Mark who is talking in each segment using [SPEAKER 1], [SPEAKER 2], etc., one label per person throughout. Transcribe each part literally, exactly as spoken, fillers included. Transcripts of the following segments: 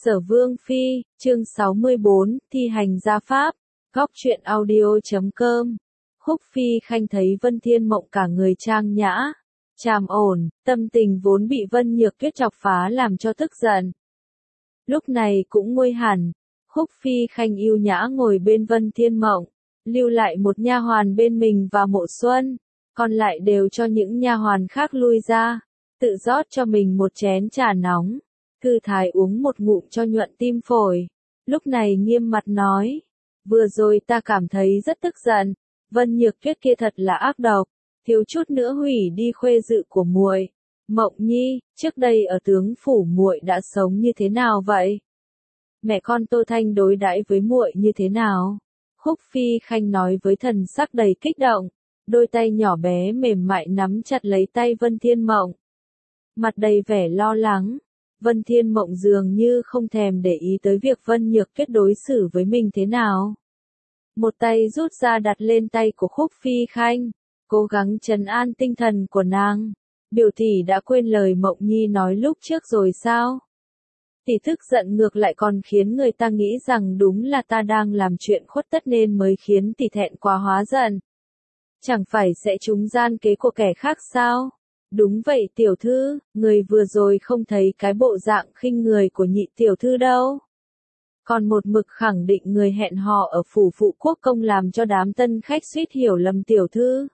[SPEAKER 1] Sở Vương Phi, chương sáu mươi bốn, thi hành gia pháp, góc truyện audio chấm com. Khúc Phi Khanh thấy Vân Thiên Mộng cả người trang nhã, tràm ổn, tâm tình vốn bị Vân Nhược Tuyết chọc phá làm cho tức giận. Lúc này cũng nguôi hẳn, Khúc Phi Khanh yêu nhã ngồi bên Vân Thiên Mộng, lưu lại một nha hoàn bên mình và Mộ Xuân, còn lại đều cho những nha hoàn khác lui ra, tự rót cho mình một chén trà nóng. Thư thái uống một ngụm cho nhuận tim phổi, lúc này nghiêm mặt nói, vừa rồi ta cảm thấy rất tức giận, Vân Nhược Tuyết kia thật là ác độc, thiếu chút nữa hủy đi khuê dự của muội. Mộng Nhi, trước đây ở tướng phủ muội đã sống như thế nào vậy? Mẹ con Tô Thanh đối đãi với muội như thế nào? Khúc Phi Khanh nói với thần sắc đầy kích động, đôi tay nhỏ bé mềm mại nắm chặt lấy tay Vân Thiên Mộng. Mặt đầy vẻ lo lắng. Vân Thiên Mộng dường như không thèm để ý tới việc Vân Nhược Tuyết đối xử với mình thế nào. Một tay rút ra đặt lên tay của Khúc Phi Khanh, cố gắng trấn an tinh thần của nàng. Biểu tỷ đã quên lời Mộng Nhi nói lúc trước rồi sao? Tỷ tức giận ngược lại còn khiến người ta nghĩ rằng đúng là ta đang làm chuyện khuất tất nên mới khiến tỷ thẹn quá hóa giận. Chẳng phải sẽ trúng gian kế của kẻ khác sao? Đúng vậy tiểu thư, người vừa rồi không thấy cái bộ dạng khinh người của nhị tiểu thư đâu. Còn một mực khẳng định người hẹn hò ở phủ phụ quốc công làm cho đám tân khách suýt hiểu lầm tiểu thư.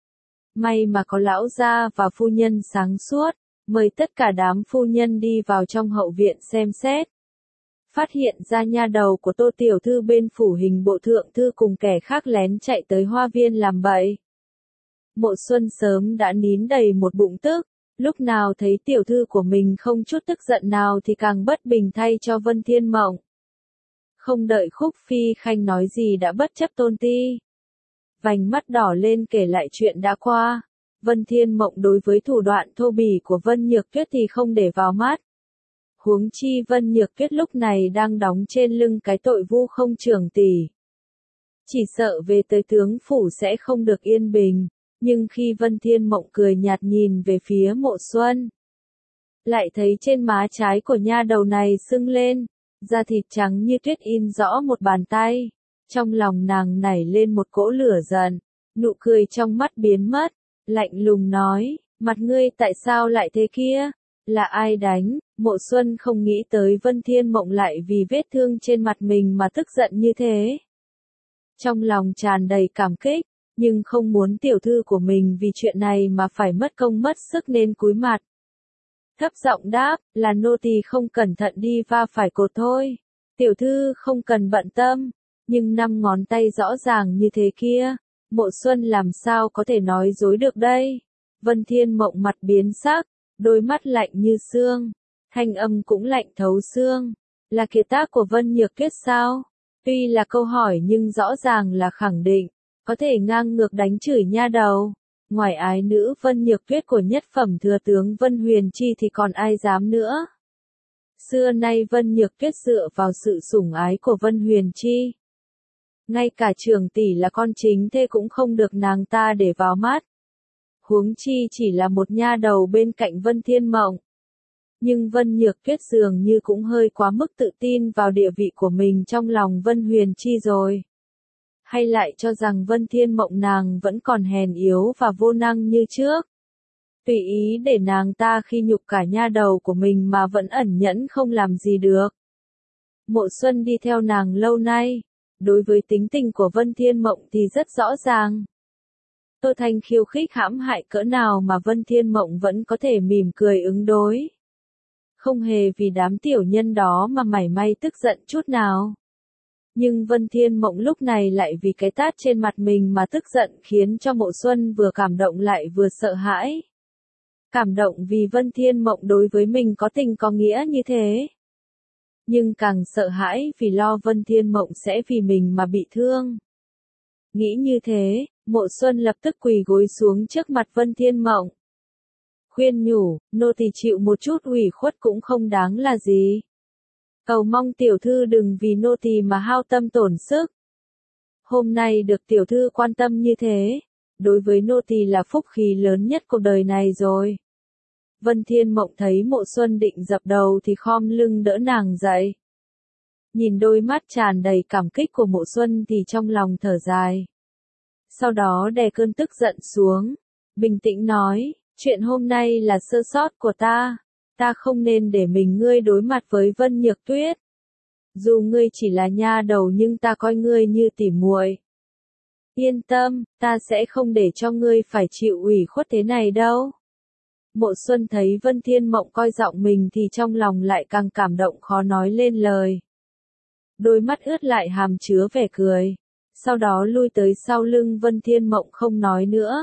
[SPEAKER 1] May mà có lão gia và phu nhân sáng suốt, mời tất cả đám phu nhân đi vào trong hậu viện xem xét. Phát hiện ra nha đầu của Tô tiểu thư bên phủ hình bộ thượng thư cùng kẻ khác lén chạy tới hoa viên làm bậy. Mộ Xuân sớm đã nín đầy một bụng tức, lúc nào thấy tiểu thư của mình không chút tức giận nào thì càng bất bình thay cho Vân Thiên Mộng. Không đợi Khúc Phi Khanh nói gì đã bất chấp tôn ti. Vành mắt đỏ lên kể lại chuyện đã qua. Vân Thiên Mộng đối với thủ đoạn thô bỉ của Vân Nhược Tuyết thì không để vào mắt. Huống chi Vân Nhược Tuyết lúc này đang đóng trên lưng cái tội vu không trưởng tỷ. Chỉ sợ về tới tướng phủ sẽ không được yên bình. Nhưng khi Vân Thiên Mộng cười nhạt nhìn về phía Mộ Xuân, lại thấy trên má trái của nha đầu này sưng lên, da thịt trắng như tuyết in rõ một bàn tay. Trong lòng nàng nảy lên một cỗ lửa giận, nụ cười trong mắt biến mất, lạnh lùng nói, mặt ngươi tại sao lại thế kia? Là ai đánh? Mộ Xuân không nghĩ tới Vân Thiên Mộng lại vì vết thương trên mặt mình mà tức giận như thế. Trong lòng tràn đầy cảm kích. Nhưng không muốn tiểu thư của mình vì chuyện này mà phải mất công mất sức nên cúi mặt. Thấp giọng đáp, là nô tỳ không cẩn thận đi va phải cột thôi. Tiểu thư không cần bận tâm, nhưng năm ngón tay rõ ràng như thế kia, Mộ Xuân làm sao có thể nói dối được đây. Vân Thiên Mộng mặt biến sắc, đôi mắt lạnh như xương, thanh âm cũng lạnh thấu xương. Là kiệt tác của Vân Nhược Tuyết sao? Tuy là câu hỏi nhưng rõ ràng là khẳng định. Có thể ngang ngược đánh chửi nha đầu. Ngoài ái nữ Vân Nhược Tuyết của nhất phẩm thừa tướng Vân Huyền Chi thì còn ai dám nữa. Xưa nay Vân Nhược Tuyết dựa vào sự sủng ái của Vân Huyền Chi. Ngay cả trưởng tỷ là con chính thê cũng không được nàng ta để vào mắt. Huống chi chỉ là một nha đầu bên cạnh Vân Thiên Mộng. Nhưng Vân Nhược Tuyết dường như cũng hơi quá mức tự tin vào địa vị của mình trong lòng Vân Huyền Chi rồi. Hay lại cho rằng Vân Thiên Mộng nàng vẫn còn hèn yếu và vô năng như trước. Tùy ý để nàng ta khi nhục cả nha đầu của mình mà vẫn ẩn nhẫn không làm gì được. Mộ Xuân đi theo nàng lâu nay, đối với tính tình của Vân Thiên Mộng thì rất rõ ràng. Tô Thanh khiêu khích hãm hại cỡ nào mà Vân Thiên Mộng vẫn có thể mỉm cười ứng đối. Không hề vì đám tiểu nhân đó mà mảy may tức giận chút nào. Nhưng Vân Thiên Mộng lúc này lại vì cái tát trên mặt mình mà tức giận khiến cho Mộ Xuân vừa cảm động lại vừa sợ hãi. Cảm động vì Vân Thiên Mộng đối với mình có tình có nghĩa như thế. Nhưng càng sợ hãi vì lo Vân Thiên Mộng sẽ vì mình mà bị thương. Nghĩ như thế, Mộ Xuân lập tức quỳ gối xuống trước mặt Vân Thiên Mộng. Khuyên nhủ, nô tỳ chịu một chút ủy khuất cũng không đáng là gì. Cầu mong tiểu thư đừng vì nô tỳ mà hao tâm tổn sức. Hôm nay được tiểu thư quan tâm như thế, đối với nô tỳ là phúc khí lớn nhất cuộc đời này rồi. Vân Thiên Mộng thấy Mộ Xuân định dập đầu thì khom lưng đỡ nàng dậy. nhìn đôi mắt tràn đầy cảm kích của Mộ Xuân thì trong lòng thở dài. Sau đó đè cơn tức giận xuống, bình tĩnh nói, chuyện hôm nay là sơ sót của ta, ta không nên để mình ngươi đối mặt với Vân Nhược Tuyết. Dù ngươi chỉ là nha đầu nhưng ta coi ngươi như tỉ muội. Yên tâm, ta sẽ không để cho ngươi phải chịu ủy khuất thế này đâu. Mộ Xuân thấy Vân Thiên Mộng coi giọng mình thì trong lòng lại càng cảm động khó nói lên lời. Đôi mắt ướt lại hàm chứa vẻ cười. Sau đó lui tới sau lưng Vân Thiên Mộng không nói nữa.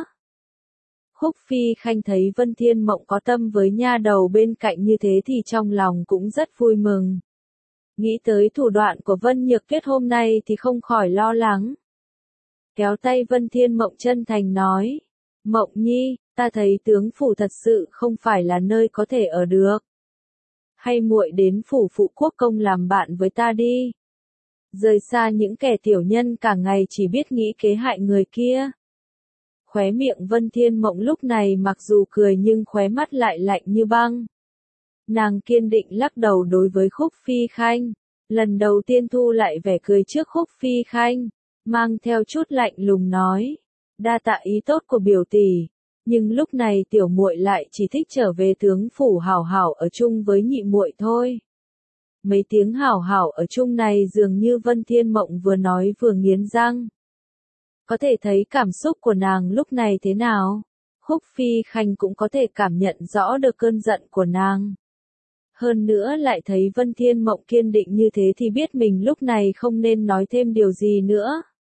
[SPEAKER 1] Khúc Phi Khanh thấy Vân Thiên Mộng có tâm với nha đầu bên cạnh như thế thì trong lòng cũng rất vui mừng. Nghĩ tới thủ đoạn của Vân Nhược Tuyết hôm nay thì không khỏi lo lắng. Kéo tay Vân Thiên Mộng chân thành nói, Mộng Nhi, ta thấy tướng phủ thật sự không phải là nơi có thể ở được. Hay muội đến phủ phụ quốc công làm bạn với ta đi. Rời xa những kẻ tiểu nhân cả ngày chỉ biết nghĩ kế hại người kia. Khóe miệng Vân Thiên Mộng lúc này mặc dù cười nhưng khóe mắt lại lạnh như băng. Nàng kiên định lắc đầu đối với Khúc Phi Khanh, lần đầu tiên thu lại vẻ cười trước Khúc Phi Khanh, mang theo chút lạnh lùng nói, đa tạ ý tốt của biểu tỷ, nhưng lúc này tiểu muội lại chỉ thích trở về tướng phủ hảo hảo ở chung với nhị muội thôi. Mấy tiếng hảo hảo ở chung này dường như Vân Thiên Mộng vừa nói vừa nghiến răng. Có thể thấy cảm xúc của nàng lúc này thế nào, Khúc Phi Khanh cũng có thể cảm nhận rõ được cơn giận của nàng. Hơn nữa lại thấy Vân Thiên Mộng kiên định như thế thì biết mình lúc này không nên nói thêm điều gì nữa.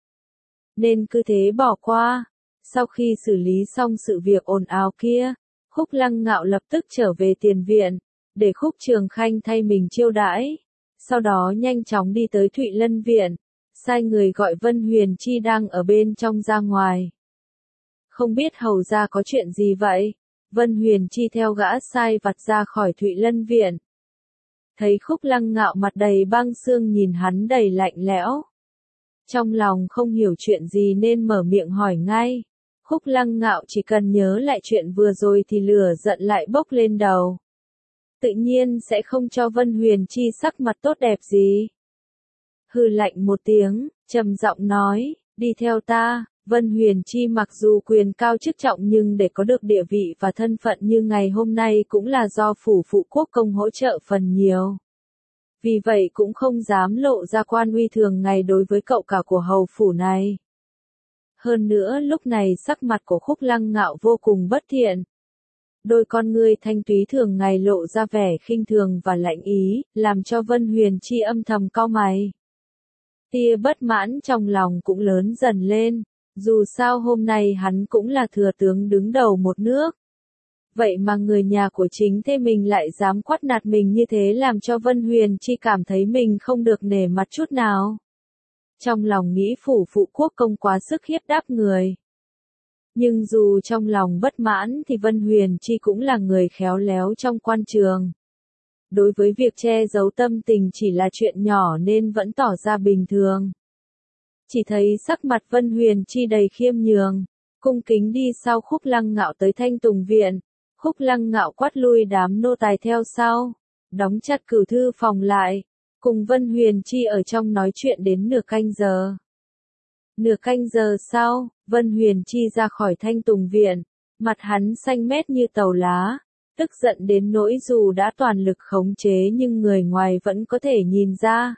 [SPEAKER 1] Nên cứ thế bỏ qua. Sau khi xử lý xong sự việc ồn ào kia, Khúc Lăng Ngạo lập tức trở về tiền viện, để Khúc Trường Khanh thay mình chiêu đãi. Sau đó nhanh chóng đi tới Thụy Lân viện, sai người gọi Vân Huyền Chi đang ở bên trong ra ngoài. Không biết hầu ra có chuyện gì vậy? Vân Huyền Chi theo gã sai vặt ra khỏi Thụy Lân viện. Thấy Khúc Lăng Ngạo mặt đầy băng xương nhìn hắn đầy lạnh lẽo. Trong lòng không hiểu chuyện gì nên mở miệng hỏi ngay. Khúc Lăng Ngạo chỉ cần nhớ lại chuyện vừa rồi thì lửa giận lại bốc lên đầu. Tự nhiên sẽ không cho Vân Huyền Chi sắc mặt tốt đẹp gì. Hừ lạnh một tiếng, trầm giọng nói, đi theo ta. Vân Huyền Chi mặc dù quyền cao chức trọng nhưng để có được địa vị và thân phận như ngày hôm nay cũng là do phủ phụ quốc công hỗ trợ phần nhiều. Vì vậy cũng không dám lộ ra quan uy thường ngày đối với cậu cả của hầu phủ này. Hơn nữa lúc này sắc mặt của Khúc Lăng Ngạo vô cùng bất thiện. Đôi con ngươi thanh túy thường ngày lộ ra vẻ khinh thường và lạnh ý, làm cho Vân Huyền Chi âm thầm cau mày. Tia bất mãn trong lòng cũng lớn dần lên, dù sao hôm nay hắn cũng là thừa tướng đứng đầu một nước. Vậy mà người nhà của chính thê mình lại dám quát nạt mình như thế làm cho Vân Huyền Chi cảm thấy mình không được nể mặt chút nào. Trong lòng nghĩ phủ phụ quốc công quá sức hiếp đáp người. Nhưng dù trong lòng bất mãn thì Vân Huyền Chi cũng là người khéo léo trong quan trường. Đối với việc che giấu tâm tình chỉ là chuyện nhỏ nên vẫn tỏ ra bình thường. Chỉ thấy sắc mặt Vân Huyền Chi đầy khiêm nhường, cung kính đi sau Khúc Lăng Ngạo tới Thanh Tùng viện. Khúc Lăng Ngạo quát lui đám nô tài theo sau, đóng chặt cửu thư phòng lại, cùng Vân Huyền Chi ở trong nói chuyện đến nửa canh giờ. Nửa canh giờ sau, Vân Huyền Chi ra khỏi Thanh Tùng viện, mặt hắn xanh mét như tàu lá, tức giận đến nỗi dù đã toàn lực khống chế nhưng người ngoài vẫn có thể nhìn ra.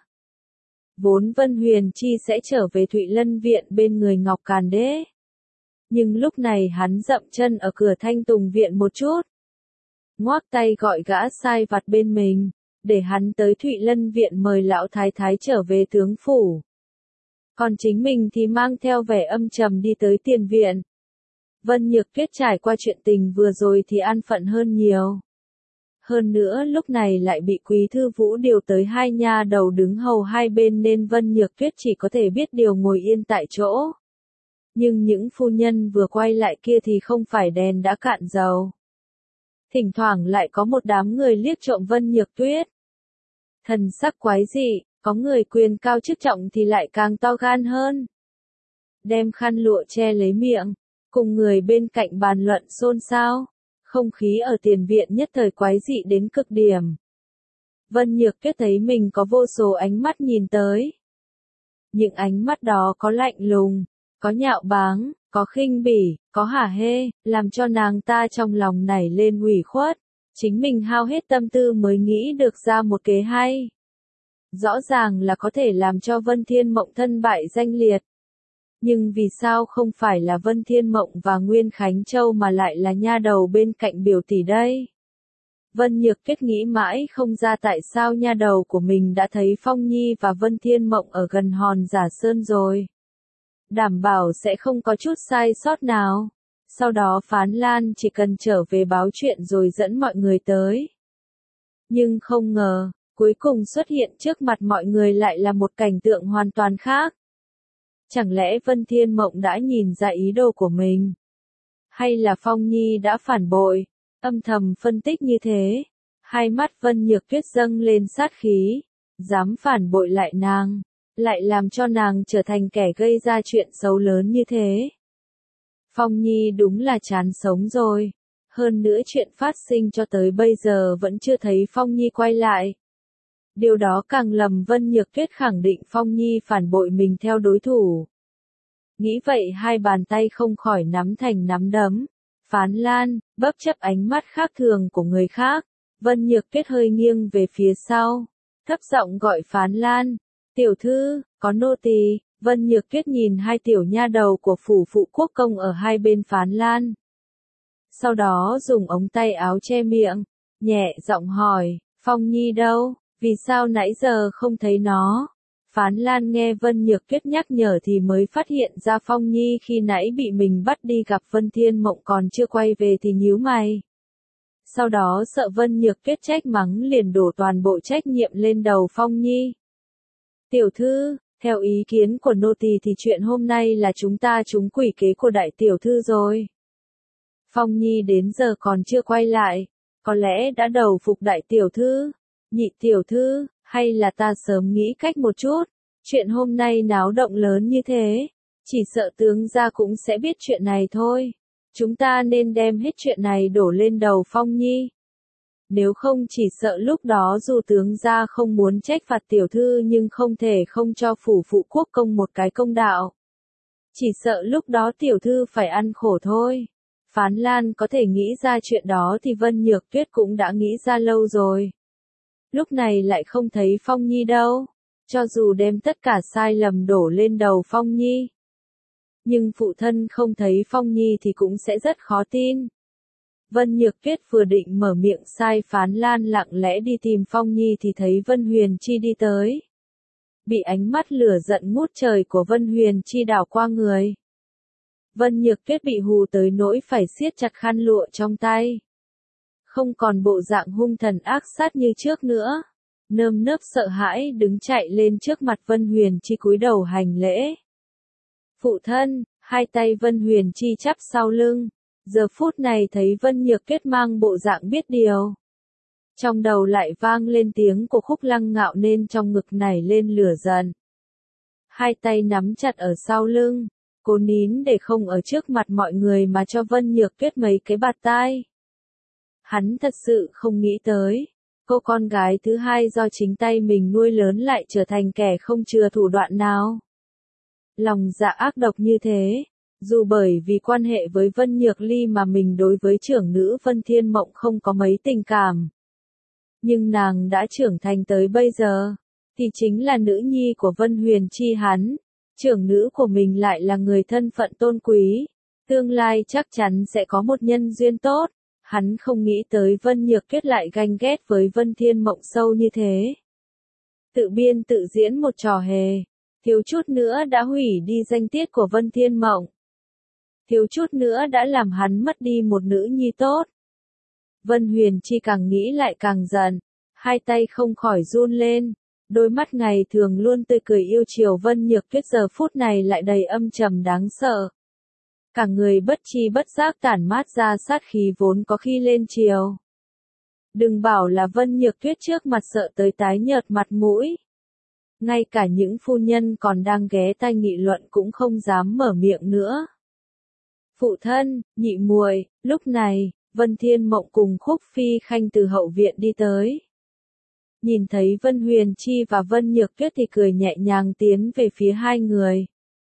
[SPEAKER 1] Vốn Vân Huyền Chi sẽ trở về Thụy Lân viện bên người Ngọc Càn Đế. Nhưng lúc này hắn dậm chân ở cửa Thanh Tùng viện một chút. Ngoác tay gọi gã sai vặt bên mình, để hắn tới Thụy Lân viện mời lão thái thái trở về tướng phủ. Còn chính mình thì mang theo vẻ âm trầm đi tới tiền viện. Vân Nhược Tuyết trải qua chuyện tình vừa rồi thì an phận hơn nhiều. Hơn nữa lúc này lại bị Quý Thư Vũ điều tới hai nha đầu đứng hầu hai bên nên Vân Nhược Tuyết chỉ có thể biết điều ngồi yên tại chỗ. Nhưng những phu nhân vừa quay lại kia thì không phải đèn đã cạn dầu. Thỉnh thoảng lại có một đám người liếc trộm Vân Nhược Tuyết. Thần sắc quái dị, có người quyền cao chức trọng thì lại càng to gan hơn. Đem khăn lụa che lấy miệng, cùng người bên cạnh bàn luận xôn xao. Không khí ở tiền viện nhất thời quái dị đến cực điểm. Vân Nhược Tuyết thấy mình có vô số ánh mắt nhìn tới. Những ánh mắt đó có lạnh lùng, có nhạo báng, có khinh bỉ, có hả hê, làm cho nàng ta trong lòng nảy lên ủy khuất. Chính mình hao hết tâm tư mới nghĩ được ra một kế hay. Rõ ràng là có thể làm cho Vân Thiên Mộng thân bại danh liệt. Nhưng vì sao không phải là Vân Thiên Mộng và Nguyên Khánh Châu mà lại là nha đầu bên cạnh biểu tỷ đây? Vân Nhược Tuyết nghĩ mãi không ra tại sao nha đầu của mình đã thấy Phong Nhi và Vân Thiên Mộng ở gần hòn Giả Sơn rồi. Đảm bảo sẽ không có chút sai sót nào. Sau đó Phán Lan chỉ cần trở về báo chuyện rồi dẫn mọi người tới. Nhưng không ngờ, cuối cùng xuất hiện trước mặt mọi người lại là một cảnh tượng hoàn toàn khác. Chẳng lẽ Vân Thiên Mộng đã nhìn ra ý đồ của mình? Hay là Phong Nhi đã phản bội? Âm thầm phân tích như thế, hai mắt Vân Nhược Tuyết dâng lên sát khí, dám phản bội lại nàng, lại làm cho nàng trở thành kẻ gây ra chuyện xấu lớn như thế. Phong Nhi đúng là chán sống rồi, hơn nữa chuyện phát sinh cho tới bây giờ vẫn chưa thấy Phong Nhi quay lại. Điều đó càng lầm Vân Nhược Tuyết khẳng định Phong Nhi phản bội mình theo đối thủ. Nghĩ vậy hai bàn tay không khỏi nắm thành nắm đấm. Phán Lan, bất chấp ánh mắt khác thường của người khác, Vân Nhược Tuyết hơi nghiêng về phía sau, thấp giọng gọi Phán Lan, tiểu thư, có nô tỳ. Vân Nhược Tuyết nhìn hai tiểu nha đầu của phủ phụ quốc công ở hai bên Phán Lan. Sau đó dùng ống tay áo che miệng, nhẹ giọng hỏi, Phong Nhi đâu, vì sao nãy giờ không thấy nó? Phán Lan nghe Vân Nhược Tuyết nhắc nhở thì mới phát hiện ra Phong Nhi khi nãy bị mình bắt đi gặp Vân Thiên Mộng còn chưa quay về thì nhíu mày. Sau đó sợ Vân Nhược Tuyết trách mắng liền đổ toàn bộ trách nhiệm lên đầu Phong Nhi. Tiểu thư, theo ý kiến của nô tỳ thì chuyện hôm nay là chúng ta trúng quỷ kế của đại tiểu thư rồi. Phong Nhi đến giờ còn chưa quay lại, có lẽ đã đầu phục đại tiểu thư, nhị tiểu thư. Hay là ta sớm nghĩ cách một chút, chuyện hôm nay náo động lớn như thế, chỉ sợ tướng gia cũng sẽ biết chuyện này thôi. Chúng ta nên đem hết chuyện này đổ lên đầu Phong Nhi. Nếu không chỉ sợ lúc đó dù tướng gia không muốn trách phạt tiểu thư nhưng không thể không cho phủ phụ quốc công một cái công đạo. Chỉ sợ lúc đó tiểu thư phải ăn khổ thôi. Phán Lan có thể nghĩ ra chuyện đó thì Vân Nhược Tuyết cũng đã nghĩ ra lâu rồi. Lúc này lại không thấy Phong Nhi đâu, cho dù đem tất cả sai lầm đổ lên đầu Phong Nhi. Nhưng phụ thân không thấy Phong Nhi thì cũng sẽ rất khó tin. Vân Nhược Tuyết vừa định mở miệng sai Phán Lan lặng lẽ đi tìm Phong Nhi thì thấy Vân Huyền Chi đi tới. Bị ánh mắt lửa giận ngút trời của Vân Huyền Chi đảo qua người. Vân Nhược Tuyết bị hù tới nỗi phải siết chặt khăn lụa trong tay. Không còn bộ dạng hung thần ác sát như trước nữa. Nơm nớp sợ hãi đứng chạy lên trước mặt Vân Huyền Chi cúi đầu hành lễ. Phụ thân, hai tay Vân Huyền Chi chắp sau lưng. Giờ phút này thấy Vân Nhược Tuyết mang bộ dạng biết điều. Trong đầu lại vang lên tiếng của Khúc Lăng Ngạo nên trong ngực nảy lên lửa giận. Hai tay nắm chặt ở sau lưng, cố nín để không ở trước mặt mọi người mà cho Vân Nhược Tuyết mấy cái bạt tai. Hắn thật sự không nghĩ tới, cô con gái thứ hai do chính tay mình nuôi lớn lại trở thành kẻ không chừa thủ đoạn nào. Lòng dạ ác độc như thế, dù bởi vì quan hệ với Vân Nhược Ly mà mình đối với trưởng nữ Vân Thiên Mộng không có mấy tình cảm. Nhưng nàng đã trưởng thành tới bây giờ, thì chính là nữ nhi của Vân Huyền Chi hắn, trưởng nữ của mình lại là người thân phận tôn quý, tương lai chắc chắn sẽ có một nhân duyên tốt. Hắn không nghĩ tới Vân Nhược Tuyết lại ganh ghét với Vân Thiên Mộng sâu như thế. Tự biên tự diễn một trò hề, thiếu chút nữa đã hủy đi danh tiết của Vân Thiên Mộng. Thiếu chút nữa đã làm hắn mất đi một nữ nhi tốt. Vân Huyền Chi càng nghĩ lại càng giận, hai tay không khỏi run lên, đôi mắt ngày thường luôn tươi cười yêu chiều Vân Nhược Tuyết giờ phút này lại đầy âm trầm đáng sợ. Cả người bất chi bất giác tản mát ra sát khí vốn có khi lên chiều. Đừng bảo là Vân Nhược Tuyết trước mặt sợ tới tái nhợt mặt mũi. Ngay cả những phu nhân còn đang ghé tai nghị luận cũng không dám mở miệng nữa. Phụ thân, nhị muội, lúc này, Vân Thiên Mộng cùng Khúc Phi Khanh từ hậu viện đi tới. nhìn thấy Vân Huyền Chi và Vân Nhược Tuyết thì cười nhẹ nhàng tiến về phía hai người.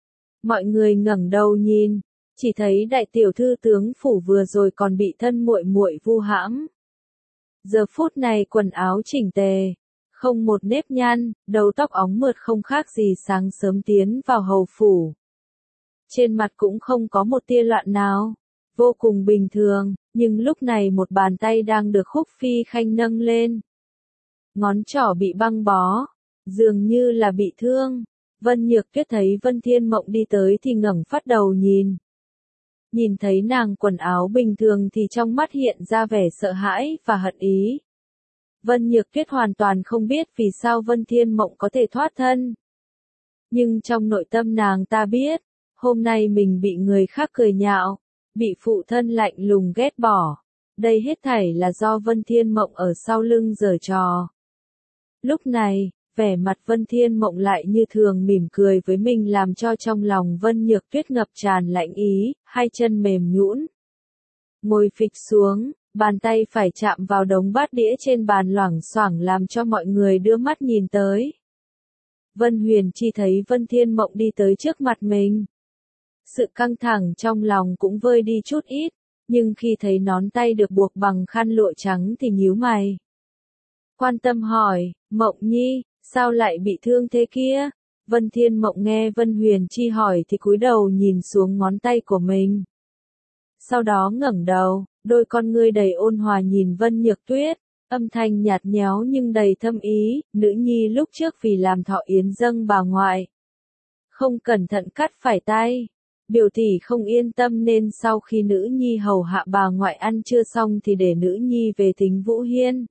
[SPEAKER 1] Mọi người ngẩng đầu nhìn, chỉ thấy đại tiểu thư tướng phủ vừa rồi còn bị thân muội muội vu hãm. Giờ phút này quần áo chỉnh tề, không một nếp nhăn, đầu tóc óng mượt không khác gì sáng sớm tiến vào hầu phủ. Trên mặt cũng không có một tia loạn nào, vô cùng bình thường, nhưng lúc này một bàn tay đang được Khúc Phi Khanh nâng lên. Ngón trỏ bị băng bó, dường như là bị thương. Vân Nhược Tuyết thấy Vân Thiên Mộng đi tới thì ngẩng phát đầu nhìn. Nhìn thấy nàng quần áo bình thường thì trong mắt hiện ra vẻ sợ hãi và hận ý. Vân Nhược Tuyết hoàn toàn không biết vì sao Vân Thiên Mộng có thể thoát thân. Nhưng trong nội tâm nàng ta biết, hôm nay mình bị người khác cười nhạo, bị phụ thân lạnh lùng ghét bỏ. Đây hết thảy là do Vân Thiên Mộng ở sau lưng giở trò. Lúc này, vẻ mặt Vân Thiên Mộng lại như thường mỉm cười với mình làm cho trong lòng Vân Nhược Tuyết ngập tràn lạnh ý, hai chân mềm nhũn. Ngồi phịch xuống, bàn tay phải chạm vào đống bát đĩa trên bàn loảng xoảng làm cho mọi người đưa mắt nhìn tới. Vân Huyền Chi thấy Vân Thiên Mộng đi tới trước mặt mình. Sự căng thẳng trong lòng cũng vơi đi chút ít, nhưng khi thấy nón tay được buộc bằng khăn lụa trắng thì nhíu mày. Quan tâm hỏi, Mộng Nhi, sao lại bị thương thế kia? Vân Thiên Mộng nghe Vân Huyền Chi hỏi thì cúi đầu nhìn xuống ngón tay của mình. Sau đó ngẩng đầu, đôi con ngươi đầy ôn hòa nhìn Vân Nhược Tuyết, âm thanh nhạt nhẽo nhưng đầy thâm ý, nữ nhi lúc trước vì làm thọ yến dâng bà ngoại. Không cẩn thận cắt phải tay. Biểu tỷ không yên tâm nên sau khi nữ nhi hầu hạ bà ngoại ăn chưa xong thì để nữ nhi về Thính Vũ Hiên.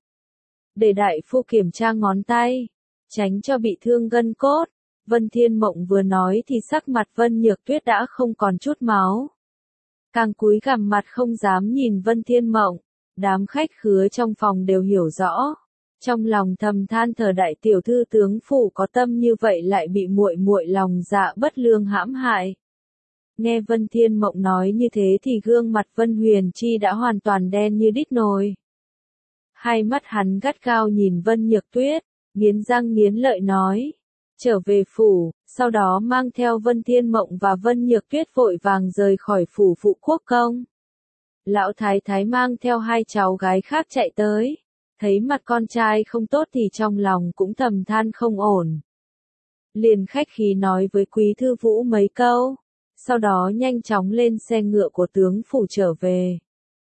[SPEAKER 1] Để đại phu kiểm tra ngón tay, tránh cho bị thương gân cốt. Vân Thiên Mộng vừa nói thì sắc mặt Vân Nhược Tuyết đã không còn chút máu. Càng cúi gằm mặt không dám nhìn Vân Thiên Mộng, đám khách khứa trong phòng đều hiểu rõ. Trong lòng thầm than thở đại tiểu thư tướng phủ có tâm như vậy lại bị muội muội lòng dạ bất lương hãm hại. Nghe Vân Thiên Mộng nói như thế thì gương mặt Vân Huyền Chi đã hoàn toàn đen như đít nồi. Hai mắt hắn gắt gao nhìn Vân Nhược Tuyết, nghiến răng nghiến lợi nói. Trở về phủ, sau đó mang theo Vân Thiên Mộng và Vân Nhược Tuyết vội vàng rời khỏi phủ phụ quốc công. Lão thái thái mang theo hai cháu gái khác chạy tới, thấy mặt con trai không tốt thì trong lòng cũng thầm than không ổn. Liền khách khí nói với Quý Thư Vũ mấy câu, sau đó nhanh chóng lên xe ngựa của tướng phủ trở về.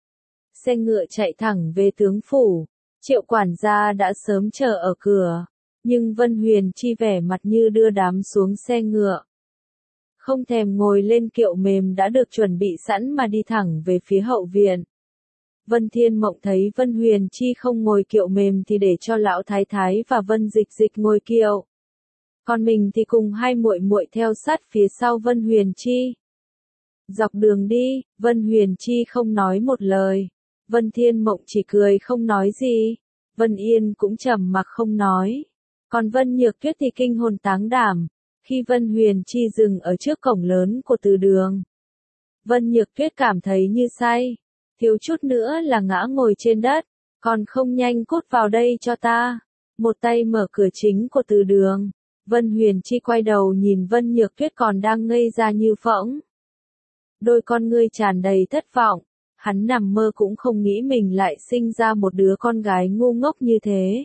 [SPEAKER 1] Xe ngựa chạy thẳng về tướng phủ, Triệu quản gia đã sớm chờ ở cửa, nhưng Vân Huyền Chi vẻ mặt như đưa đám xuống xe ngựa. Không thèm ngồi lên kiệu mềm đã được chuẩn bị sẵn mà đi thẳng về phía hậu viện. Vân Thiên Mộng thấy Vân Huyền Chi không ngồi kiệu mềm thì để cho lão thái thái và Vân Dịch Dịch ngồi kiệu. Còn mình thì cùng hai muội muội theo sát phía sau Vân Huyền Chi. Dọc đường đi, Vân Huyền Chi không nói một lời. Vân Thiên Mộng chỉ cười không nói gì. Vân Yên cũng trầm mặc không nói. Còn Vân Nhược Tuyết thì kinh hồn táng đảm. Khi Vân Huyền Chi dừng ở trước cổng lớn của từ đường, Vân Nhược Tuyết cảm thấy như say. Thiếu chút nữa là ngã ngồi trên đất. Còn không nhanh cút vào đây cho ta. Một tay mở cửa chính của từ đường. Vân Huyền Chi quay đầu nhìn Vân Nhược Tuyết còn đang ngây ra như phỗng. Đôi con ngươi tràn đầy thất vọng. Hắn nằm mơ cũng không nghĩ mình lại sinh ra một đứa con gái ngu ngốc như thế.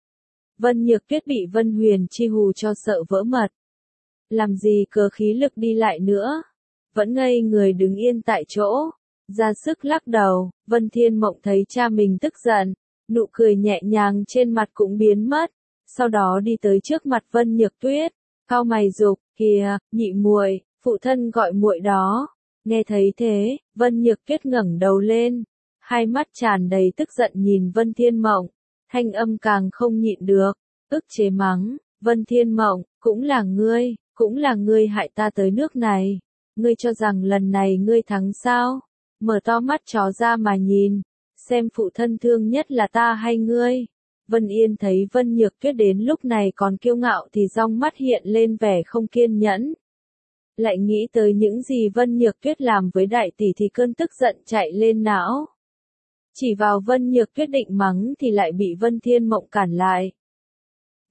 [SPEAKER 1] Vân Nhược Tuyết bị Vân Huyền Chi hù cho sợ vỡ mật. Làm gì cờ khí lực đi lại nữa. Vẫn ngây người đứng yên tại chỗ. Ra sức lắc đầu. Vân Thiên Mộng thấy cha mình tức giận. Nụ cười nhẹ nhàng trên mặt cũng biến mất. Sau đó đi tới trước mặt Vân Nhược Tuyết. Cau mày dục, kìa, nhị muội, phụ thân gọi muội đó. Nghe thấy thế, Vân Nhược Tuyết ngẩng đầu lên. Hai mắt tràn đầy tức giận nhìn Vân Thiên Mộng. Thanh âm càng không nhịn được. Ức chế mắng, Vân Thiên Mộng, cũng là ngươi, cũng là ngươi hại ta tới nước này. Ngươi cho rằng lần này ngươi thắng sao? Mở to mắt chó ra mà nhìn. Xem phụ thân thương nhất là ta hay ngươi? Vân Yên thấy Vân Nhược Tuyết đến lúc này còn kiêu ngạo thì trong mắt hiện lên vẻ không kiên nhẫn. Lại nghĩ tới những gì Vân Nhược Tuyết làm với đại tỷ thì cơn tức giận chạy lên não. Chỉ vào Vân Nhược Tuyết định mắng thì lại bị Vân Thiên Mộng cản lại.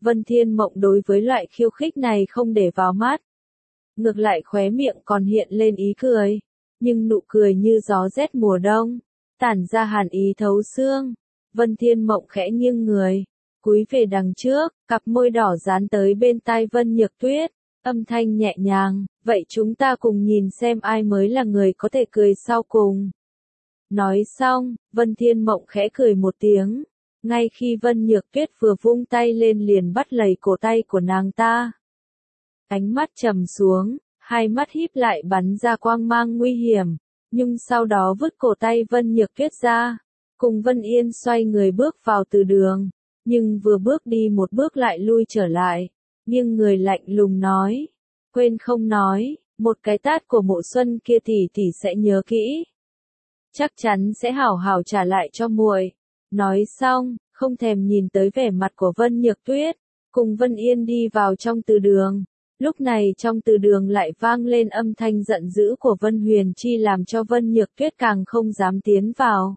[SPEAKER 1] Vân Thiên Mộng đối với loại khiêu khích này không để vào mắt. Ngược lại khóe miệng còn hiện lên ý cười. Nhưng nụ cười như gió rét mùa đông. Tản ra hàn ý thấu xương. Vân Thiên Mộng khẽ nghiêng người. Cúi về đằng trước, cặp môi đỏ dán tới bên tai Vân Nhược Tuyết. Âm thanh nhẹ nhàng, vậy chúng ta cùng nhìn xem ai mới là người có thể cười sau cùng. Nói xong, Vân Thiên Mộng khẽ cười một tiếng. Ngay khi Vân Nhược Tuyết vừa vung tay lên liền bắt lấy cổ tay của nàng ta. Ánh mắt trầm xuống, hai mắt híp lại bắn ra quang mang nguy hiểm, nhưng sau đó vứt cổ tay Vân Nhược Tuyết ra, cùng Vân Yên xoay người bước vào từ đường, nhưng vừa bước đi một bước lại lui trở lại, nhưng người lạnh lùng nói, quên không nói, một cái tát của Mộ Xuân kia tỷ tỷ sẽ nhớ kỹ, chắc chắn sẽ hảo hảo trả lại cho muội. Nói xong, không thèm nhìn tới vẻ mặt của Vân Nhược Tuyết, cùng Vân Yên đi vào trong từ đường. Lúc này trong từ đường lại vang lên âm thanh giận dữ của Vân Huyền Chi làm cho Vân Nhược Tuyết càng không dám tiến vào.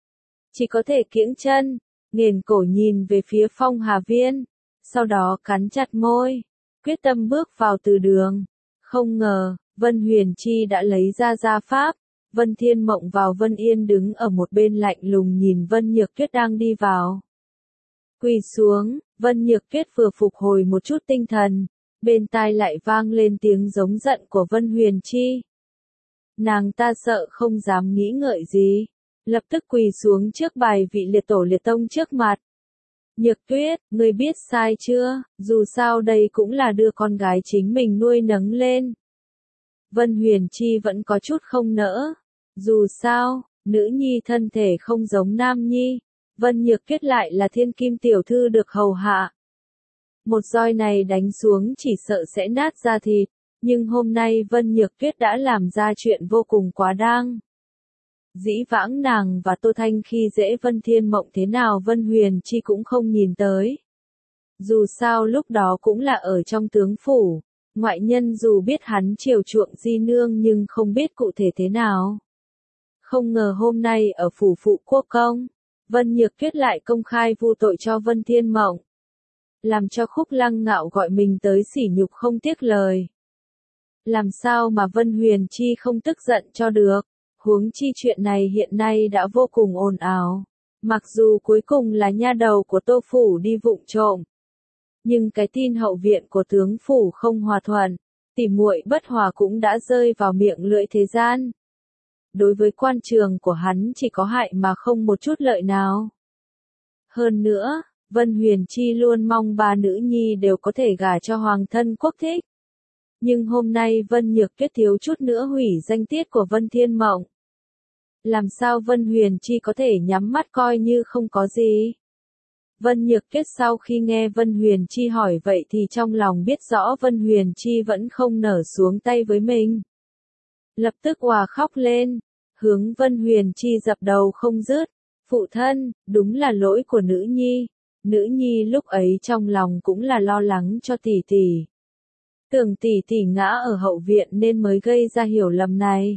[SPEAKER 1] Chỉ có thể kiễng chân, nghền cổ nhìn về phía Phong Hà Viên, sau đó cắn chặt môi, quyết tâm bước vào từ đường. Không ngờ, Vân Huyền Chi đã lấy ra gia pháp. Vân Thiên Mộng vào Vân Yên đứng ở một bên lạnh lùng nhìn Vân Nhược Tuyết đang đi vào. Quỳ xuống, Vân Nhược Tuyết vừa phục hồi một chút tinh thần, bên tai lại vang lên tiếng giống giận của Vân Huyền Chi. Nàng ta sợ không dám nghĩ ngợi gì, lập tức quỳ xuống trước bài vị liệt tổ liệt tông trước mặt. Nhược Tuyết, ngươi biết sai chưa, dù sao đây cũng là đưa con gái chính mình nuôi nấng lên. Vân Huyền Chi vẫn có chút không nỡ. Dù sao, nữ nhi thân thể không giống nam nhi, Vân Nhược Tuyết lại là thiên kim tiểu thư được hầu hạ. Một roi này đánh xuống chỉ sợ sẽ nát da thịt, nhưng hôm nay Vân Nhược Tuyết đã làm ra chuyện vô cùng quá đáng. Dĩ vãng nàng và Tô Thanh khi dễ Vân Thiên Mộng thế nào Vân Huyền Chi cũng không nhìn tới. Dù sao lúc đó cũng là ở trong tướng phủ. Ngoại nhân dù biết hắn chiều chuộng di nương nhưng không biết cụ thể thế nào. Không ngờ hôm nay ở phủ phụ quốc công, Vân Nhược Tuyết lại công khai vu tội cho Vân Thiên Mộng. Làm cho Khúc Lăng Ngạo gọi mình tới sỉ nhục không tiếc lời. Làm sao mà Vân Huyền Chi không tức giận cho được, huống chi chuyện này hiện nay đã vô cùng ồn ào. Mặc dù cuối cùng là nha đầu của Tô Phủ đi vụng trộm. Nhưng cái tin hậu viện của tướng phủ không hòa thuận, tỉ muội bất hòa cũng đã rơi vào miệng lưỡi thế gian. Đối với quan trường của hắn chỉ có hại mà không một chút lợi nào. Hơn nữa, Vân Huyền Chi luôn mong ba nữ nhi đều có thể gả cho hoàng thân quốc thích. Nhưng hôm nay Vân Nhược Tuyết thiếu chút nữa hủy danh tiết của Vân Thiên Mộng. Làm sao Vân Huyền Chi có thể nhắm mắt coi như không có gì? Vân Nhược Tuyết sau khi nghe Vân Huyền Chi hỏi vậy thì trong lòng biết rõ Vân Huyền Chi vẫn không nở xuống tay với mình. Lập tức òa khóc lên, hướng Vân Huyền Chi dập đầu không dứt. Phụ thân, đúng là lỗi của nữ nhi. Nữ nhi lúc ấy trong lòng cũng là lo lắng cho tỷ tỷ. Tưởng tỷ tỷ ngã ở hậu viện nên mới gây ra hiểu lầm này.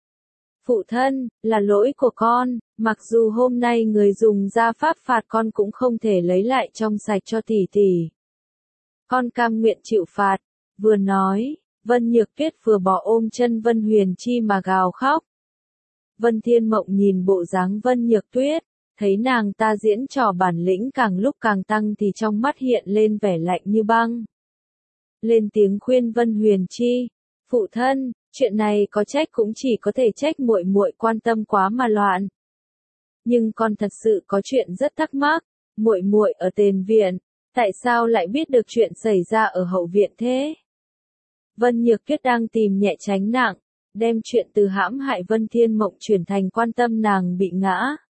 [SPEAKER 1] Phụ thân, là lỗi của con, mặc dù hôm nay người dùng gia pháp phạt con cũng không thể lấy lại trong sạch cho tỷ tỷ. Con cam nguyện chịu phạt, vừa nói, Vân Nhược Tuyết vừa bỏ ôm chân Vân Huyền Chi mà gào khóc. Vân Thiên Mộng nhìn bộ dáng Vân Nhược Tuyết, thấy nàng ta diễn trò bản lĩnh càng lúc càng tăng thì trong mắt hiện lên vẻ lạnh như băng. Lên tiếng khuyên Vân Huyền Chi, phụ thân, chuyện này có trách cũng chỉ có thể trách muội muội quan tâm quá mà loạn. Nhưng con thật sự có chuyện rất thắc mắc, muội muội ở tiền viện, tại sao lại biết được chuyện xảy ra ở hậu viện thế? Vân Nhược Tuyết đang tìm nhẹ tránh nặng, đem chuyện từ hãm hại Vân Thiên Mộng chuyển thành quan tâm nàng bị ngã.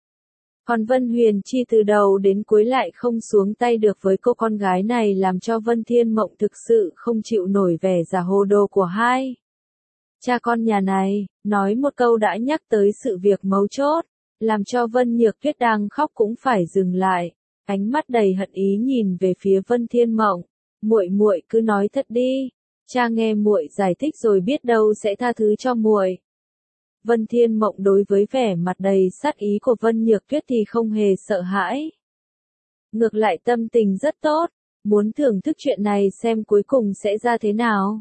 [SPEAKER 1] Còn Vân Huyền Chi từ đầu đến cuối lại không xuống tay được với cô con gái này làm cho Vân Thiên Mộng thực sự không chịu nổi vẻ giả hồ đồ của hai. Cha con nhà này, nói một câu đã nhắc tới sự việc mấu chốt, làm cho Vân Nhược Tuyết đang khóc cũng phải dừng lại, ánh mắt đầy hận ý nhìn về phía Vân Thiên Mộng, muội muội cứ nói thật đi, cha nghe muội giải thích rồi biết đâu sẽ tha thứ cho muội. Vân Thiên Mộng đối với vẻ mặt đầy sát ý của Vân Nhược Tuyết thì không hề sợ hãi. Ngược lại tâm tình rất tốt, muốn thưởng thức chuyện này xem cuối cùng sẽ ra thế nào.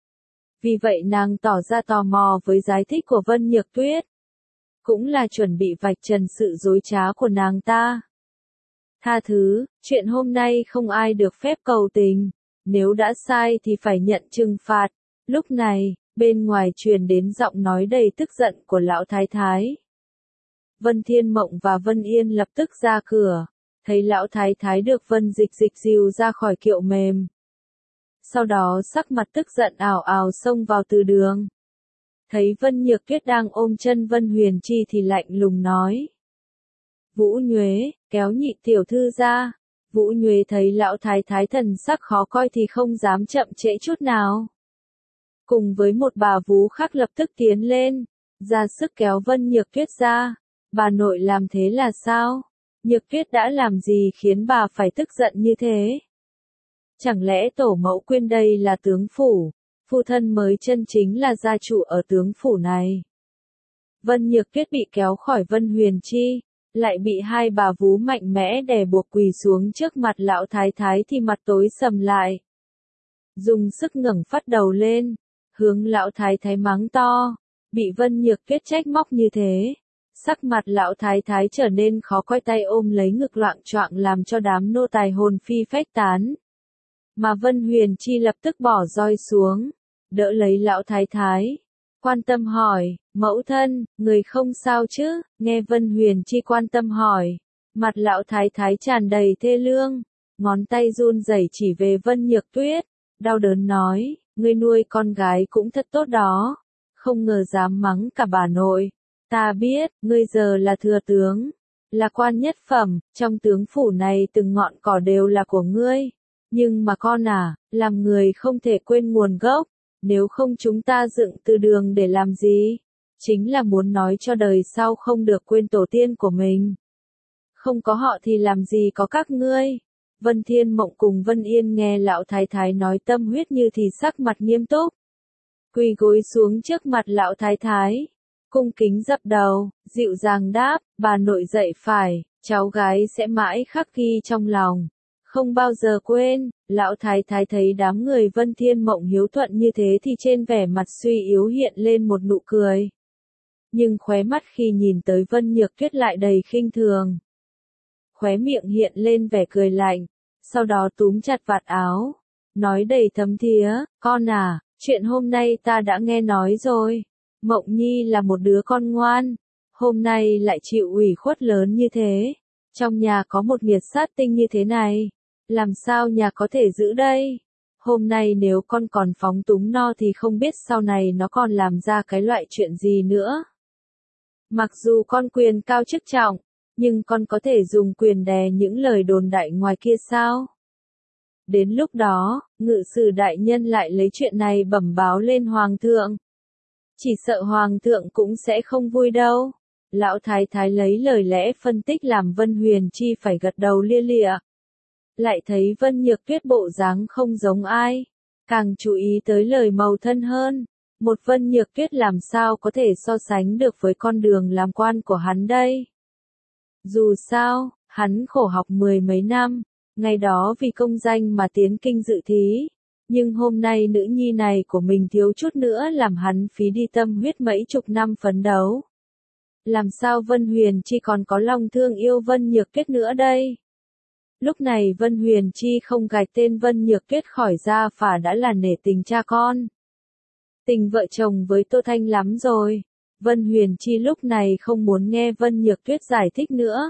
[SPEAKER 1] Vì vậy nàng tỏ ra tò mò với giải thích của Vân Nhược Tuyết. Cũng là chuẩn bị vạch trần sự dối trá của nàng ta. Tha thứ, chuyện hôm nay không ai được phép cầu tình, nếu đã sai thì phải nhận trừng phạt. Lúc này, bên ngoài truyền đến giọng nói đầy tức giận của lão thái thái. Vân Thiên Mộng và Vân Yên lập tức ra cửa, thấy lão thái thái được Vân Dịch Dịch dìu ra khỏi kiệu mềm. Sau đó sắc mặt tức giận ào ào xông vào từ đường. Thấy Vân Nhược Tuyết đang ôm chân Vân Huyền Chi thì lạnh lùng nói. Vũ Nhuế, kéo nhị tiểu thư ra. Vũ Nhuế thấy lão thái thái thần sắc khó coi thì không dám chậm trễ chút nào. Cùng với một bà vú khác lập tức tiến lên, ra sức kéo Vân Nhược Tuyết ra. Bà nội làm thế là sao? Nhược Tuyết đã làm gì khiến bà phải tức giận như thế? Chẳng lẽ tổ mẫu quên đây là tướng phủ, phụ thân mới chân chính là gia chủ ở tướng phủ này? Vân Nhược Tuyết bị kéo khỏi Vân Huyền Chi, lại bị hai bà vú mạnh mẽ đè buộc quỳ xuống trước mặt lão thái thái thì mặt tối sầm lại. Dùng sức ngẩng phát đầu lên, hướng lão thái thái mắng to, bị Vân Nhược Tuyết trách móc như thế. Sắc mặt lão thái thái trở nên khó coi, tay ôm lấy ngực loạng choạng làm cho đám nô tài hồn phi phách tán. Mà Vân Huyền Chi lập tức bỏ roi xuống, đỡ lấy lão thái thái, quan tâm hỏi, mẫu thân, người không sao chứ? Nghe Vân Huyền Chi quan tâm hỏi, mặt lão thái thái tràn đầy thê lương, ngón tay run rẩy chỉ về Vân Nhược Tuyết, đau đớn nói, ngươi nuôi con gái cũng thật tốt đó, không ngờ dám mắng cả bà nội. Ta biết, ngươi giờ là thừa tướng, là quan nhất phẩm, trong tướng phủ này từng ngọn cỏ đều là của ngươi. Nhưng mà con à, làm người không thể quên nguồn gốc, nếu không chúng ta dựng từ đường để làm gì? Chính là muốn nói cho đời sau không được quên tổ tiên của mình. Không có họ thì làm gì có các ngươi. Vân Thiên Mộng cùng Vân Yên nghe lão thái thái nói tâm huyết như thì sắc mặt nghiêm túc. Quỳ gối xuống trước mặt lão thái thái, cung kính dập đầu, dịu dàng đáp, bà nội dạy phải, cháu gái sẽ mãi khắc ghi trong lòng, không bao giờ quên. Lão thái thái thấy đám người Vân Thiên Mộng hiếu thuận như thế thì trên vẻ mặt suy yếu hiện lên một nụ cười. Nhưng khóe mắt khi nhìn tới Vân Nhược Tuyết lại đầy khinh thường. Khóe miệng hiện lên vẻ cười lạnh, sau đó túm chặt vạt áo, nói đầy thấm thía, con à, chuyện hôm nay ta đã nghe nói rồi. Mộng Nhi là một đứa con ngoan, hôm nay lại chịu ủy khuất lớn như thế. Trong nhà có một nghiệt sát tinh như thế này, làm sao nhà có thể giữ đây? Hôm nay nếu con còn phóng túng no thì không biết sau này nó còn làm ra cái loại chuyện gì nữa. Mặc dù con quyền cao chức trọng, nhưng con có thể dùng quyền đè những lời đồn đại ngoài kia sao? Đến lúc đó, ngự sử đại nhân lại lấy chuyện này bẩm báo lên hoàng thượng. Chỉ sợ hoàng thượng cũng sẽ không vui đâu. Lão thái thái lấy lời lẽ phân tích làm Vân Huyền Chi phải gật đầu lia lịa. Lại thấy Vân Nhược Tuyết bộ dáng không giống ai, càng chú ý tới lời màu thân hơn. Một Vân Nhược Tuyết làm sao có thể so sánh được với con đường làm quan của hắn đây? Dù sao, hắn khổ học mười mấy năm, ngày đó vì công danh mà tiến kinh dự thí. Nhưng hôm nay nữ nhi này của mình thiếu chút nữa làm hắn phí đi tâm huyết mấy chục năm phấn đấu. Làm sao Vân Huyền Chi còn có lòng thương yêu Vân Nhược Tuyết nữa đây? Lúc này Vân Huyền Chi không gạch tên Vân Nhược Tuyết khỏi gia phả đã là nể tình cha con. Tình vợ chồng với Tô Thanh lắm rồi. Vân Huyền Chi lúc này không muốn nghe Vân Nhược Tuyết giải thích nữa.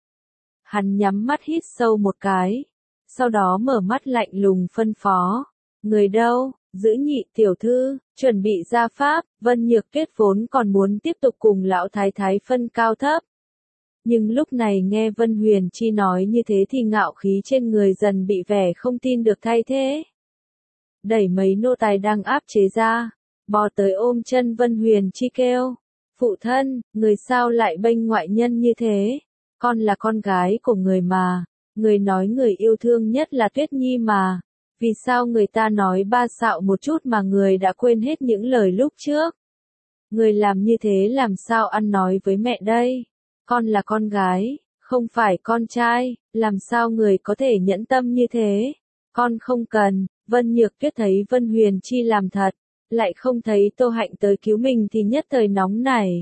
[SPEAKER 1] Hắn nhắm mắt hít sâu một cái, sau đó mở mắt lạnh lùng phân phó. Người đâu, giữ nhị tiểu thư, chuẩn bị ra pháp. Vân Nhược Tuyết vốn còn muốn tiếp tục cùng lão thái thái phân cao thấp. Nhưng lúc này nghe Vân Huyền Chi nói như thế thì ngạo khí trên người dần bị vẻ không tin được thay thế. Đẩy mấy nô tài đang áp chế ra, bò tới ôm chân Vân Huyền Chi kêu. Phụ thân, người sao lại bênh ngoại nhân như thế? Con là con gái của người mà, người nói người yêu thương nhất là Tuyết Nhi mà. Vì sao người ta nói ba xạo một chút mà người đã quên hết những lời lúc trước? Người làm như thế làm sao ăn nói với mẹ đây? Con là con gái, không phải con trai, làm sao người có thể nhẫn tâm như thế? Con không cần. Vân Nhược Tuyết thấy Vân Huyền Chi làm thật, lại không thấy Tô Hạnh tới cứu mình thì nhất thời nóng nảy.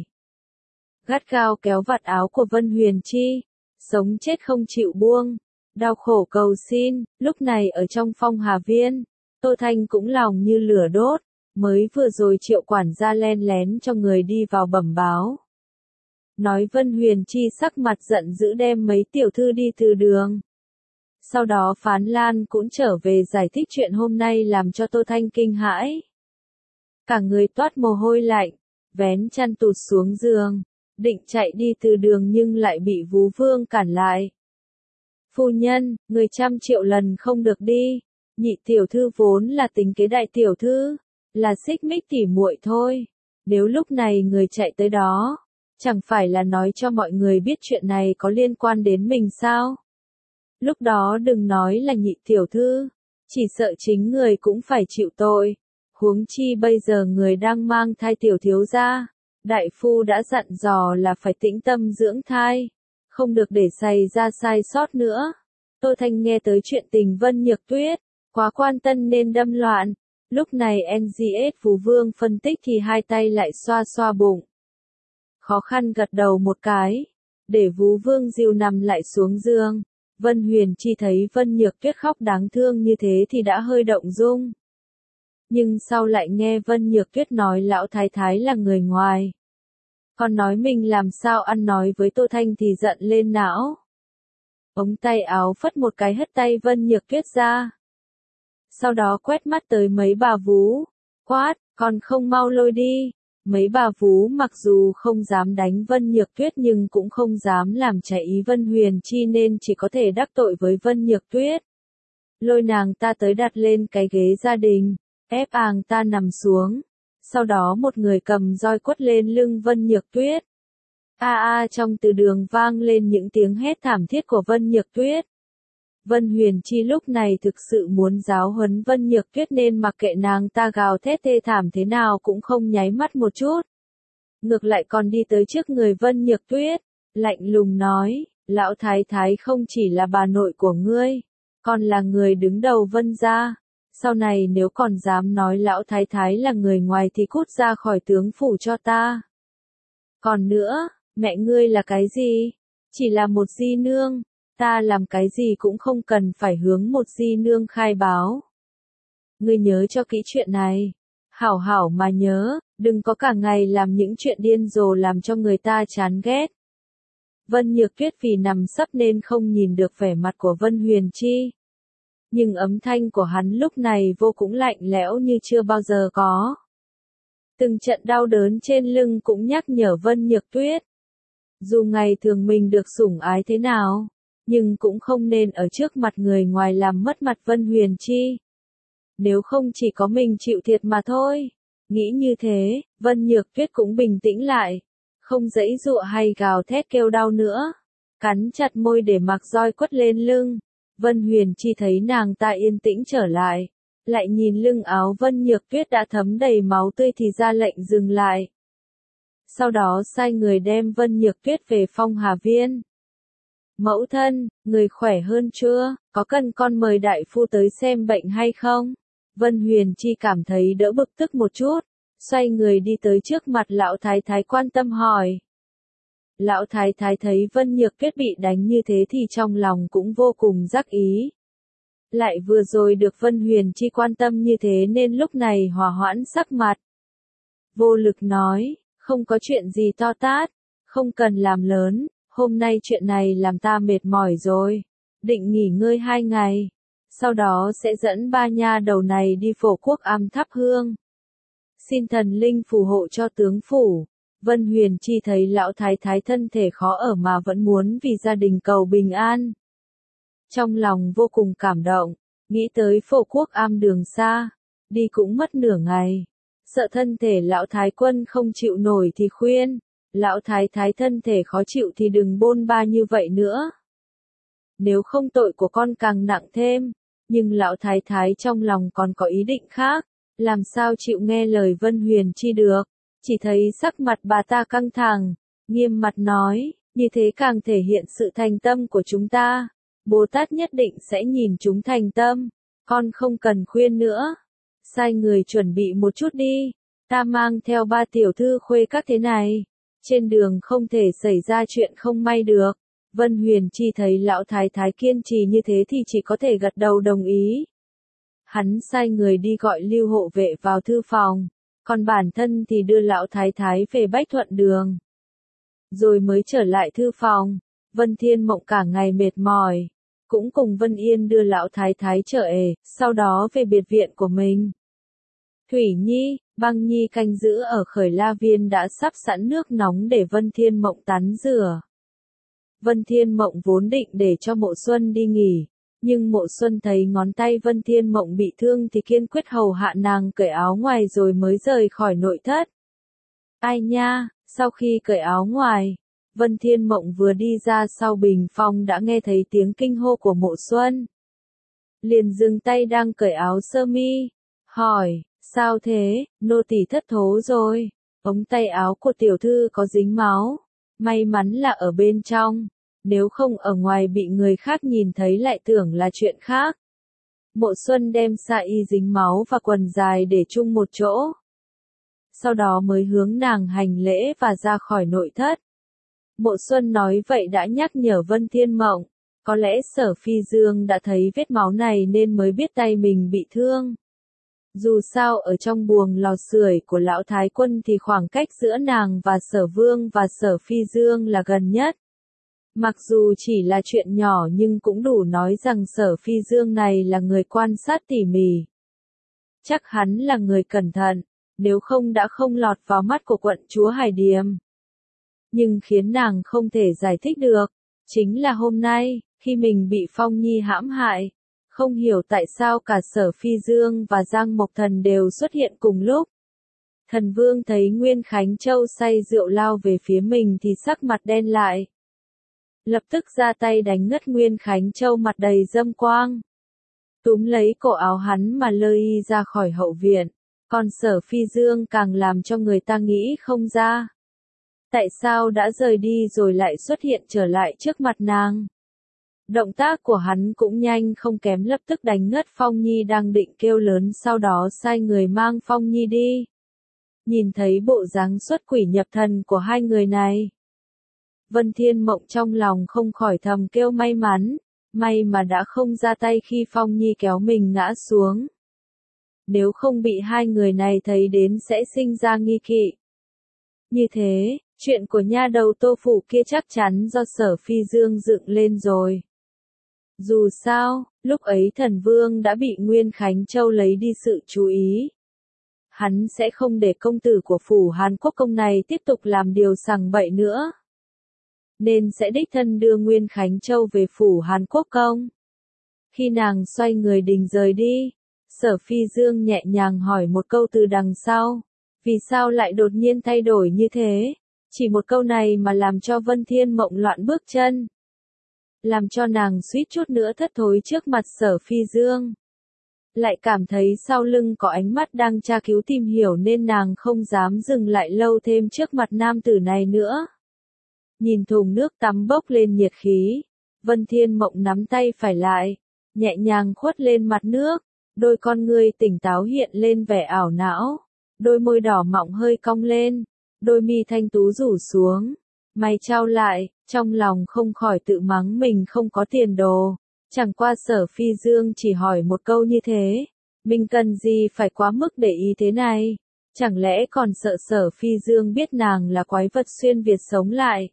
[SPEAKER 1] Gắt gao kéo vạt áo của Vân Huyền Chi, sống chết không chịu buông, đau khổ cầu xin. Lúc này ở trong Phong Hà Viên, Tô Thanh cũng lòng như lửa đốt, mới vừa rồi Triệu quản gia len lén cho người đi vào bẩm báo. Nói Vân Huyền Chi sắc mặt giận dữ đem mấy tiểu thư đi từ đường. Sau đó Phán Lan cũng trở về giải thích chuyện hôm nay làm cho Tô Thanh kinh hãi. Cả người toát mồ hôi lạnh, vén chăn tụt xuống giường, định chạy đi từ đường nhưng lại bị Vú Vương cản lại. Phu nhân, người trăm triệu lần không được đi, nhị tiểu thư vốn là tính kế đại tiểu thư, là xích mích tỉ muội thôi. Nếu lúc này người chạy tới đó, chẳng phải là nói cho mọi người biết chuyện này có liên quan đến mình sao? Lúc đó đừng nói là nhị tiểu thư, chỉ sợ chính người cũng phải chịu tội. Huống chi bây giờ người đang mang thai tiểu thiếu gia, đại phu đã dặn dò là phải tĩnh tâm dưỡng thai, không được để xảy ra sai sót nữa. Tô Thanh nghe tới chuyện tình Vân Nhược Tuyết, quá quan tâm nên đâm loạn. Lúc này en giê ét Phú Vương phân tích thì hai tay lại xoa xoa bụng. Khó khăn gật đầu một cái, để Vú Vương dìu nằm lại xuống giường. Vân Huyền Chi thấy Vân Nhược Tuyết khóc đáng thương như thế thì đã hơi động dung. Nhưng sau lại nghe Vân Nhược Tuyết nói lão thái thái là người ngoài. Còn nói mình làm sao ăn nói với Tô Thanh thì giận lên não. Ống tay áo phất một cái hất tay Vân Nhược Tuyết ra. Sau đó quét mắt tới mấy bà vú, quát, còn không mau lôi đi. Mấy bà vú mặc dù không dám đánh Vân Nhược Tuyết nhưng cũng không dám làm trái ý Vân Huyền Chi nên chỉ có thể đắc tội với Vân Nhược Tuyết. Lôi nàng ta tới đặt lên cái ghế gia đình, ép nàng ta nằm xuống. Sau đó một người cầm roi quất lên lưng Vân Nhược Tuyết. A a trong từ đường vang lên những tiếng hét thảm thiết của Vân Nhược Tuyết. Vân Huyền Chi lúc này thực sự muốn giáo huấn Vân Nhược Tuyết nên mặc kệ nàng ta gào thét thê thảm thế nào cũng không nháy mắt một chút. Ngược lại còn đi tới trước người Vân Nhược Tuyết, lạnh lùng nói, lão thái thái không chỉ là bà nội của ngươi, còn là người đứng đầu Vân gia. Sau này nếu còn dám nói lão thái thái là người ngoài thì cút ra khỏi tướng phủ cho ta. Còn nữa, mẹ ngươi là cái gì? Chỉ là một di nương. Ta làm cái gì cũng không cần phải hướng một di nương khai báo. Ngươi nhớ cho kỹ chuyện này. Hảo hảo mà nhớ, đừng có cả ngày làm những chuyện điên rồ làm cho người ta chán ghét. Vân Nhược Tuyết vì nằm sấp nên không nhìn được vẻ mặt của Vân Huyền Chi. Nhưng âm thanh của hắn lúc này vô cùng lạnh lẽo như chưa bao giờ có. Từng trận đau đớn trên lưng cũng nhắc nhở Vân Nhược Tuyết. Dù ngày thường mình được sủng ái thế nào, nhưng cũng không nên ở trước mặt người ngoài làm mất mặt Vân Huyền Chi. Nếu không chỉ có mình chịu thiệt mà thôi. Nghĩ như thế, Vân Nhược Tuyết cũng bình tĩnh lại, không giãy giụa hay gào thét kêu đau nữa, cắn chặt môi để mặc roi quất lên lưng. Vân Huyền Chi thấy nàng ta yên tĩnh trở lại, lại nhìn lưng áo Vân Nhược Tuyết đã thấm đầy máu tươi thì ra lệnh dừng lại. Sau đó sai người đem Vân Nhược Tuyết về Phong Hà Viên. Mẫu thân, người khỏe hơn chưa, có cần con mời đại phu tới xem bệnh hay không? Vân Huyền Chi cảm thấy đỡ bực tức một chút, xoay người đi tới trước mặt lão thái thái quan tâm hỏi. Lão thái thái thấy Vân Nhược Tuyết bị đánh như thế thì trong lòng cũng vô cùng rắc ý. Lại vừa rồi được Vân Huyền Chi quan tâm như thế nên lúc này hòa hoãn sắc mặt. Vô lực nói, không có chuyện gì to tát, không cần làm lớn, hôm nay chuyện này làm ta mệt mỏi rồi, định nghỉ ngơi hai ngày, sau đó sẽ dẫn ba nha đầu này đi Phổ Quốc Am thắp hương. Xin thần linh phù hộ cho tướng phủ. Vân Huyền Chi thấy lão thái thái thân thể khó ở mà vẫn muốn vì gia đình cầu bình an. Trong lòng vô cùng cảm động, nghĩ tới Phổ Quốc Am đường xa, đi cũng mất nửa ngày. Sợ thân thể lão thái quân không chịu nổi thì khuyên, lão thái thái thân thể khó chịu thì đừng bôn ba như vậy nữa. Nếu không tội của con càng nặng thêm, nhưng lão thái thái trong lòng còn có ý định khác, làm sao chịu nghe lời Vân Huyền Chi được. Chỉ thấy sắc mặt bà ta căng thẳng, nghiêm mặt nói, như thế càng thể hiện sự thành tâm của chúng ta. Bồ Tát nhất định sẽ nhìn chúng thành tâm, con không cần khuyên nữa. Sai người chuẩn bị một chút đi, ta mang theo ba tiểu thư khuê các thế này. Trên đường không thể xảy ra chuyện không may được. Vân Huyền Chi thấy lão thái thái kiên trì như thế thì chỉ có thể gật đầu đồng ý. Hắn sai người đi gọi Lưu hộ vệ vào thư phòng, còn bản thân thì đưa lão thái thái về Bách Thuận Đường. Rồi mới trở lại thư phòng, Vân Thiên Mộng cả ngày mệt mỏi, cũng cùng Vân Yên đưa lão thái thái trở ể, sau đó về biệt viện của mình. Thủy Nhi, Băng Nhi canh giữ ở Khởi La Viên đã sắp sẵn nước nóng để Vân Thiên Mộng tắm rửa. Vân Thiên Mộng vốn định để cho Mộ Xuân đi nghỉ, nhưng Mộ Xuân thấy ngón tay Vân Thiên Mộng bị thương thì kiên quyết hầu hạ nàng cởi áo ngoài rồi mới rời khỏi nội thất. Ai nha, sau khi cởi áo ngoài, Vân Thiên Mộng vừa đi ra sau bình phong đã nghe thấy tiếng kinh hô của Mộ Xuân. Liền dừng tay đang cởi áo sơ mi, hỏi, sao thế, nô tỳ thất thố rồi, ống tay áo của tiểu thư có dính máu, may mắn là ở bên trong, nếu không ở ngoài bị người khác nhìn thấy lại tưởng là chuyện khác. Mộ Xuân đem sa y dính máu và quần dài để chung một chỗ. Sau đó mới hướng nàng hành lễ và ra khỏi nội thất. Mộ Xuân nói vậy đã nhắc nhở Vân Thiên Mộng, có lẽ Sở Phi Dương đã thấy vết máu này nên mới biết tay mình bị thương. Dù sao ở trong buồng lò sưởi của lão thái quân thì khoảng cách giữa nàng và Sở Vương và Sở Phi Dương là gần nhất. Mặc dù chỉ là chuyện nhỏ nhưng cũng đủ nói rằng Sở Phi Dương này là người quan sát tỉ mỉ. Chắc hắn là người cẩn thận, nếu không đã không lọt vào mắt của quận chúa Hải Điềm. Nhưng khiến nàng không thể giải thích được, chính là hôm nay, khi mình bị Phong Nhi hãm hại, không hiểu tại sao cả Sở Phi Dương và Giang Mộc Thần đều xuất hiện cùng lúc. Thần Vương thấy Nguyên Khánh Châu say rượu lao về phía mình thì sắc mặt đen lại. Lập tức ra tay đánh ngất Nguyên Khánh Châu mặt đầy dâm quang. Túm lấy cổ áo hắn mà lôi y ra khỏi hậu viện, còn Sở Phi Dương càng làm cho người ta nghĩ không ra. Tại sao đã rời đi rồi lại xuất hiện trở lại trước mặt nàng? Động tác của hắn cũng nhanh không kém, lập tức đánh ngất Phong Nhi đang định kêu lớn, sau đó sai người mang Phong Nhi đi. Nhìn thấy bộ dáng xuất quỷ nhập thần của hai người này, Vân Thiên Mộng trong lòng không khỏi thầm kêu may mắn, may mà đã không ra tay khi Phong Nhi kéo mình ngã xuống. Nếu không bị hai người này thấy đến sẽ sinh ra nghi kỵ. Như thế, chuyện của nha đầu Tô Phủ kia chắc chắn do Sở Phi Dương dựng lên rồi. Dù sao, lúc ấy thần vương đã bị Nguyên Khánh Châu lấy đi sự chú ý. Hắn sẽ không để công tử của phủ Hàn Quốc công này tiếp tục làm điều sằng bậy nữa. Nên sẽ đích thân đưa Nguyên Khánh Châu về phủ Hàn Quốc công. Khi nàng xoay người định rời đi, Sở Phi Dương nhẹ nhàng hỏi một câu từ đằng sau. Vì sao lại đột nhiên thay đổi như thế? Chỉ một câu này mà làm cho Vân Thiên Mộng loạn bước chân. Làm cho nàng suýt chút nữa thất thối trước mặt Sở Phi Dương. Lại cảm thấy sau lưng có ánh mắt đang tra cứu tìm hiểu nên nàng không dám dừng lại lâu thêm trước mặt nam tử này nữa. Nhìn thùng nước tắm bốc lên nhiệt khí, Vân Thiên Mộng nắm tay phải lại, nhẹ nhàng khuất lên mặt nước, đôi con ngươi tỉnh táo hiện lên vẻ ảo não, đôi môi đỏ mọng hơi cong lên, đôi mi thanh tú rủ xuống, mày trao lại, trong lòng không khỏi tự mắng mình không có tiền đồ. Chẳng qua Sở Phi Dương chỉ hỏi một câu như thế, mình cần gì phải quá mức để ý thế này, chẳng lẽ còn sợ Sở Phi Dương biết nàng là quái vật xuyên Việt sống lại,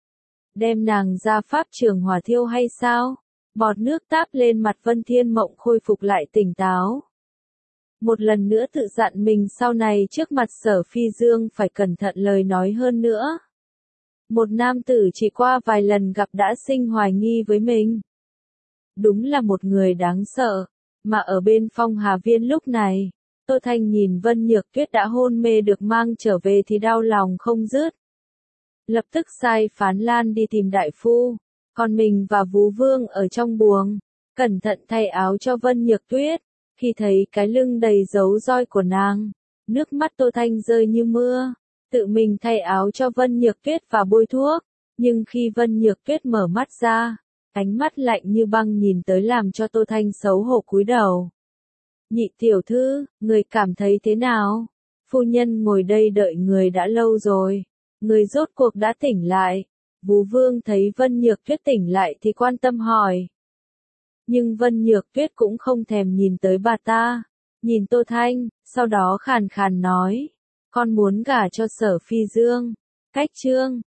[SPEAKER 1] đem nàng ra pháp trường hỏa thiêu hay sao? Bọt nước táp lên mặt Vân Thiên Mộng khôi phục lại tỉnh táo. Một lần nữa tự dặn mình sau này trước mặt Sở Phi Dương phải cẩn thận lời nói hơn nữa. Một nam tử chỉ qua vài lần gặp đã sinh hoài nghi với mình. Đúng là một người đáng sợ, mà ở bên Phong Hà Viên lúc này, Tô Thanh nhìn Vân Nhược Tuyết đã hôn mê được mang trở về thì đau lòng không dứt. Lập tức sai Phán Lan đi tìm đại phu, còn mình và Vú Vương ở trong buồng, cẩn thận thay áo cho Vân Nhược Tuyết. Khi thấy cái lưng đầy dấu roi của nàng, nước mắt Tô Thanh rơi như mưa, tự mình thay áo cho Vân Nhược Tuyết và bôi thuốc, nhưng khi Vân Nhược Tuyết mở mắt ra, ánh mắt lạnh như băng nhìn tới làm cho Tô Thanh xấu hổ cúi đầu. Nhị tiểu thư, người cảm thấy thế nào? Phu nhân ngồi đây đợi người đã lâu rồi. Người rốt cuộc đã tỉnh lại. Vú Vương thấy Vân Nhược Tuyết tỉnh lại thì quan tâm hỏi. Nhưng Vân Nhược Tuyết cũng không thèm nhìn tới bà ta. Nhìn Tô Thanh, sau đó khàn khàn nói. Con muốn gả cho Sở Phi Dương. Cách Trương.